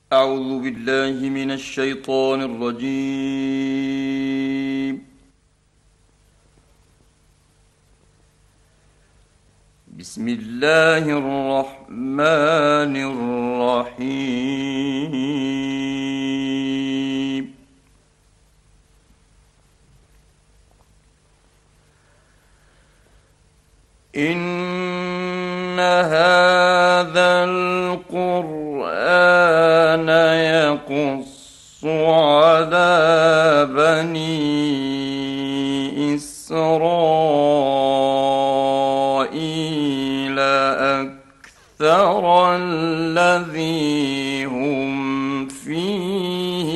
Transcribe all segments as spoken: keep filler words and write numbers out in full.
أعوذ بالله من الشيطان الرجيم. بسم الله الرحمن الرحيم. إن هذا القرآن يقص على بني إسرائيل أكثر الذي هم فيه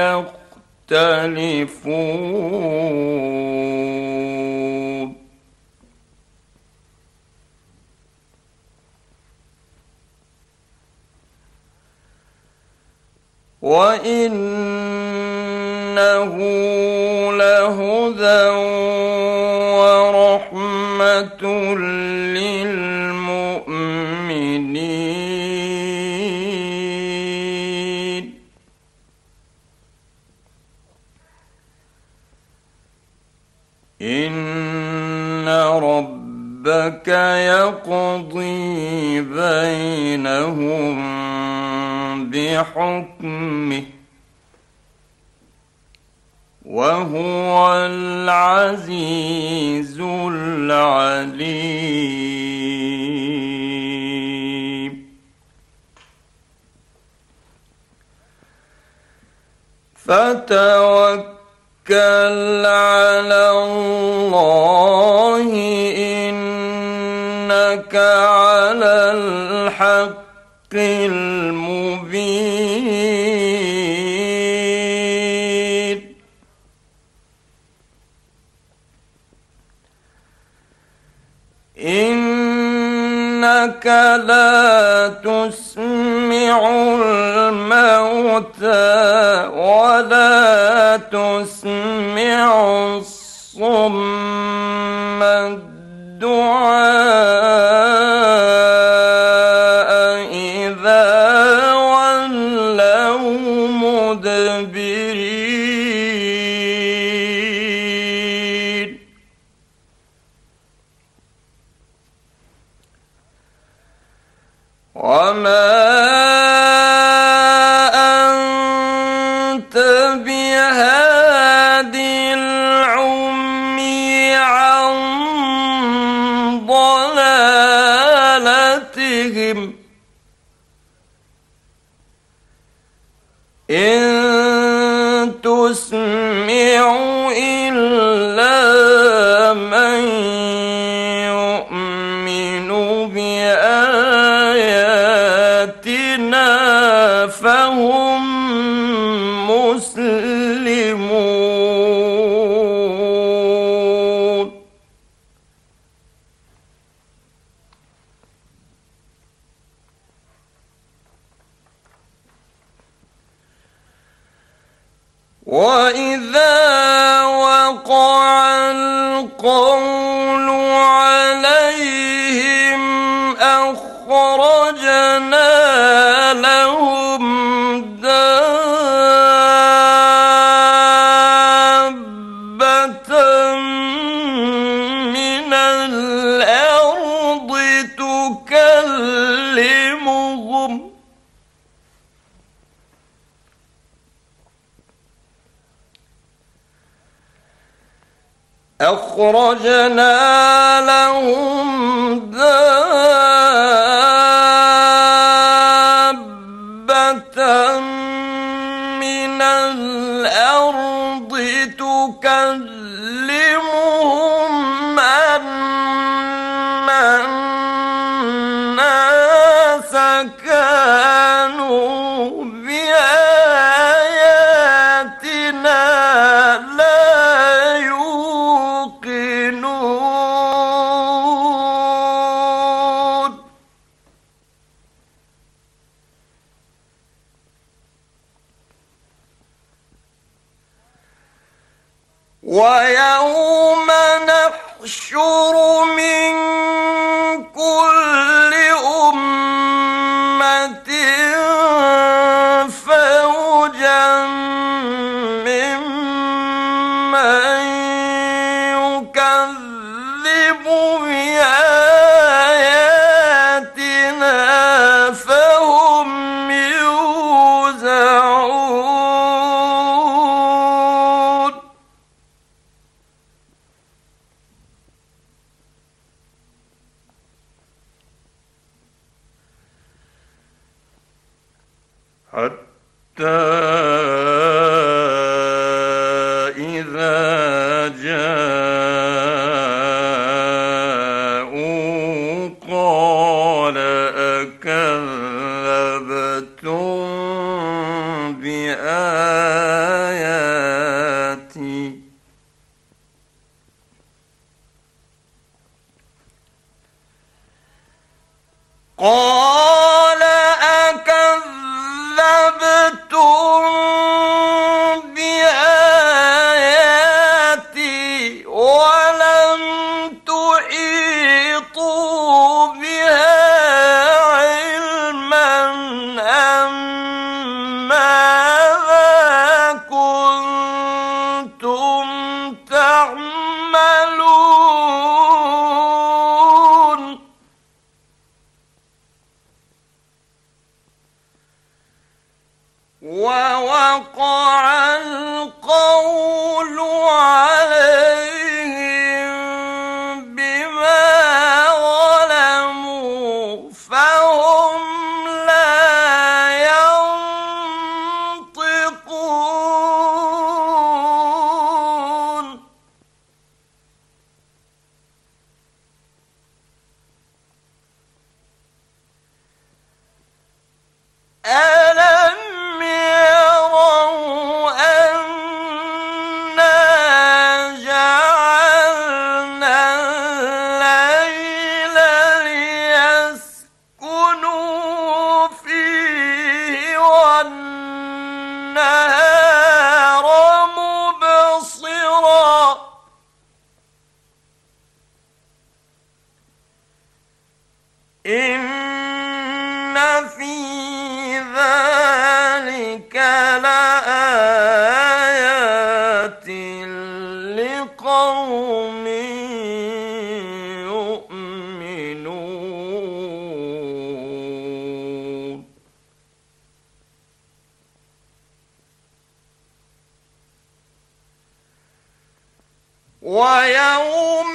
يختلفون. وإنه لهدى ورحمة للمؤمنين. إن ربك يقضي بينهم بحكمه وهو العزيز العليم. فتوكل على الله إنك على الحق المبين. إنك لا تسمع الموتى ولا تسمع الصم الدعاء إذا ولوا مدبرين. وما أنت بهاد العمي عن ضلالتهم إن تسمع إلا من يؤمن بآياتنا فهم مسلمون. وإذا وقع القول عليهم أخرجنا لهم دابة من الأرض تكلمهم أخرجنا لهم دابة من الأرض تكلمهم أن الناس كانوا بآياتنا لا يوقنون. ويوم نحشر من كل أمة حتى إذا جاءوا قال أكذبتم بآياتي قال أكذبتم بآياتي ولم تحيطوا بها علما أم ماذا كنتم تعملون ووقع القول عليهم بما ظلموا فهم لا ينطقون ألم يروا أنا جعلنا الليل ليسكنوا فيه والنهار مبصرا إن في ذلك لآيات لقوم يؤمنون ويوم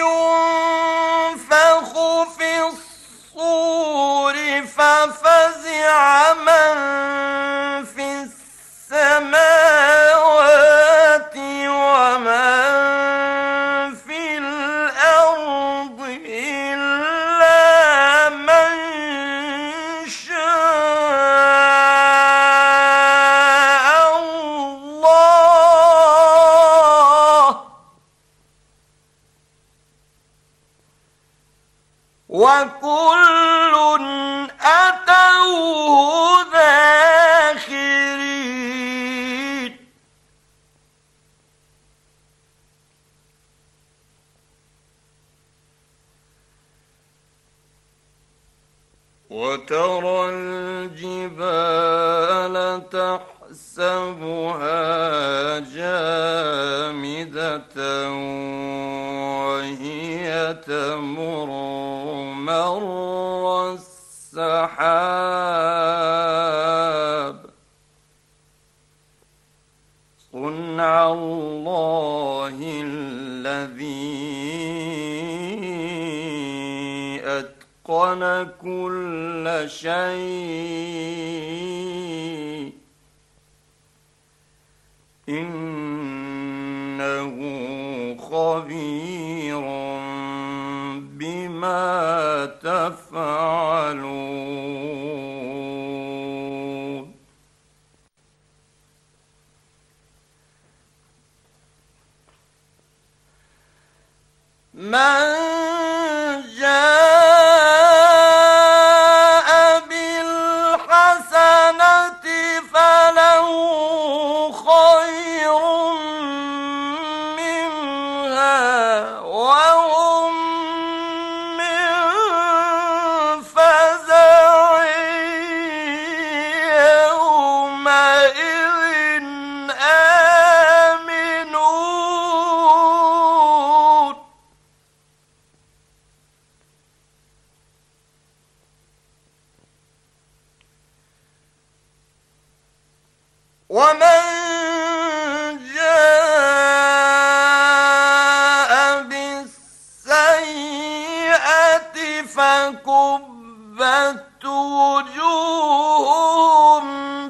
ينفخ في الصور ففزع من في السماوات ومن في الأرض إلا من شاء الله وكل أتوه داخرين وترى الجبال تحسبها جامدة وهي تمر مر السحاب صنع الله الذي أتقن كل شيء إنه خبير بما تفعلون من جاء بالحسنة فله خير منها وهم من فزع يومئذ آمنون ومن جاء بالسيئة فكبت وجوههم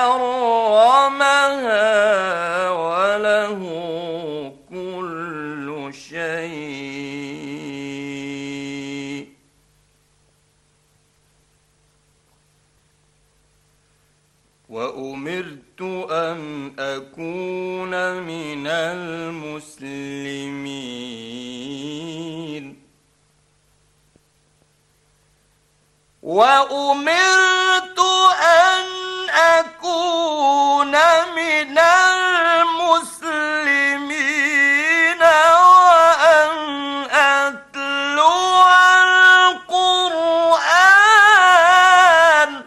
حرمها وله كل شيء وأمرت أن أكون من المسلمين وأمرت أن أكون من المسلمين وأن أتلو القرآن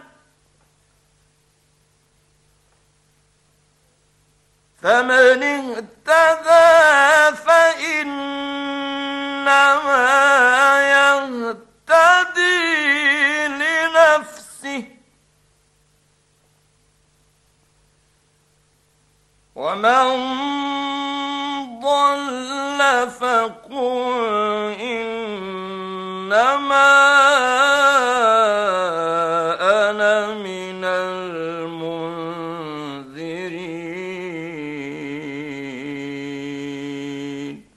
فمن اهتدى فإنما يهتدي لنفسه ومن ضل فقل إنما أنا من المنذرين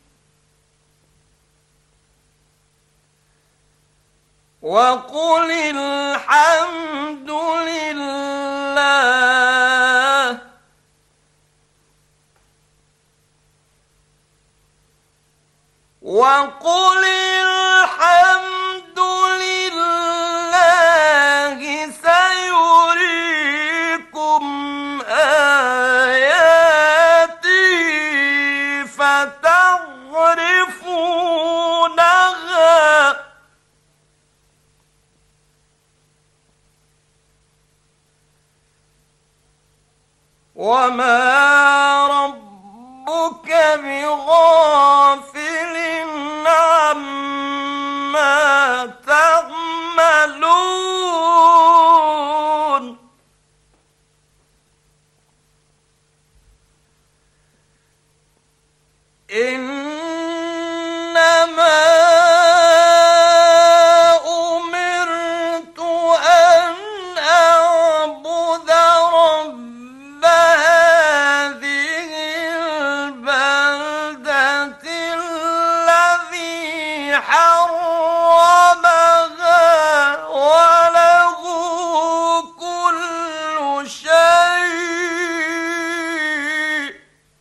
وقل الحمد لله وقل الحمد لله سيريكم آياته فتعرفونها وما ربك بغافل عما تعملون إنما أمرت أن أعبد رب هذه البلدة الذي حرمها وله كل شيء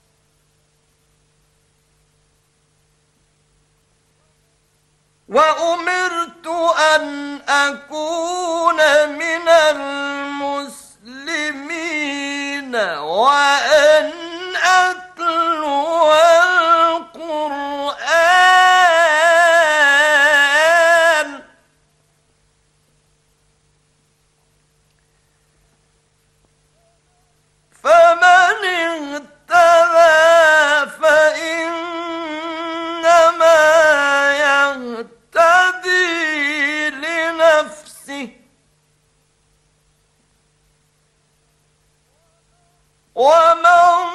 وأمرت أن أكون من المسلمين وأن أتلو القرآن فمن اهتدى فإنما يهتدي لنفسه ومن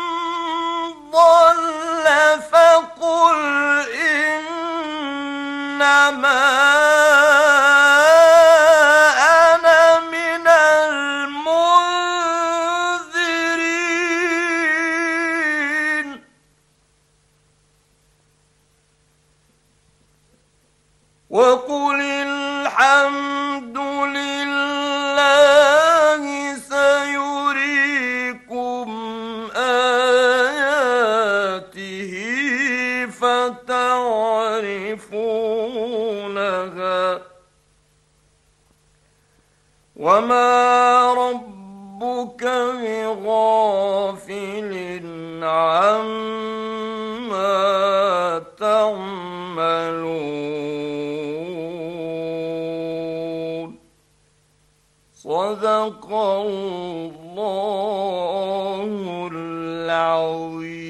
ضل فقل إنما أنا من المنذرين وقل الحمد لله سيريكم آياته فتعرفونها وما ربك بغافل عما تعملون صدق الله العظيم.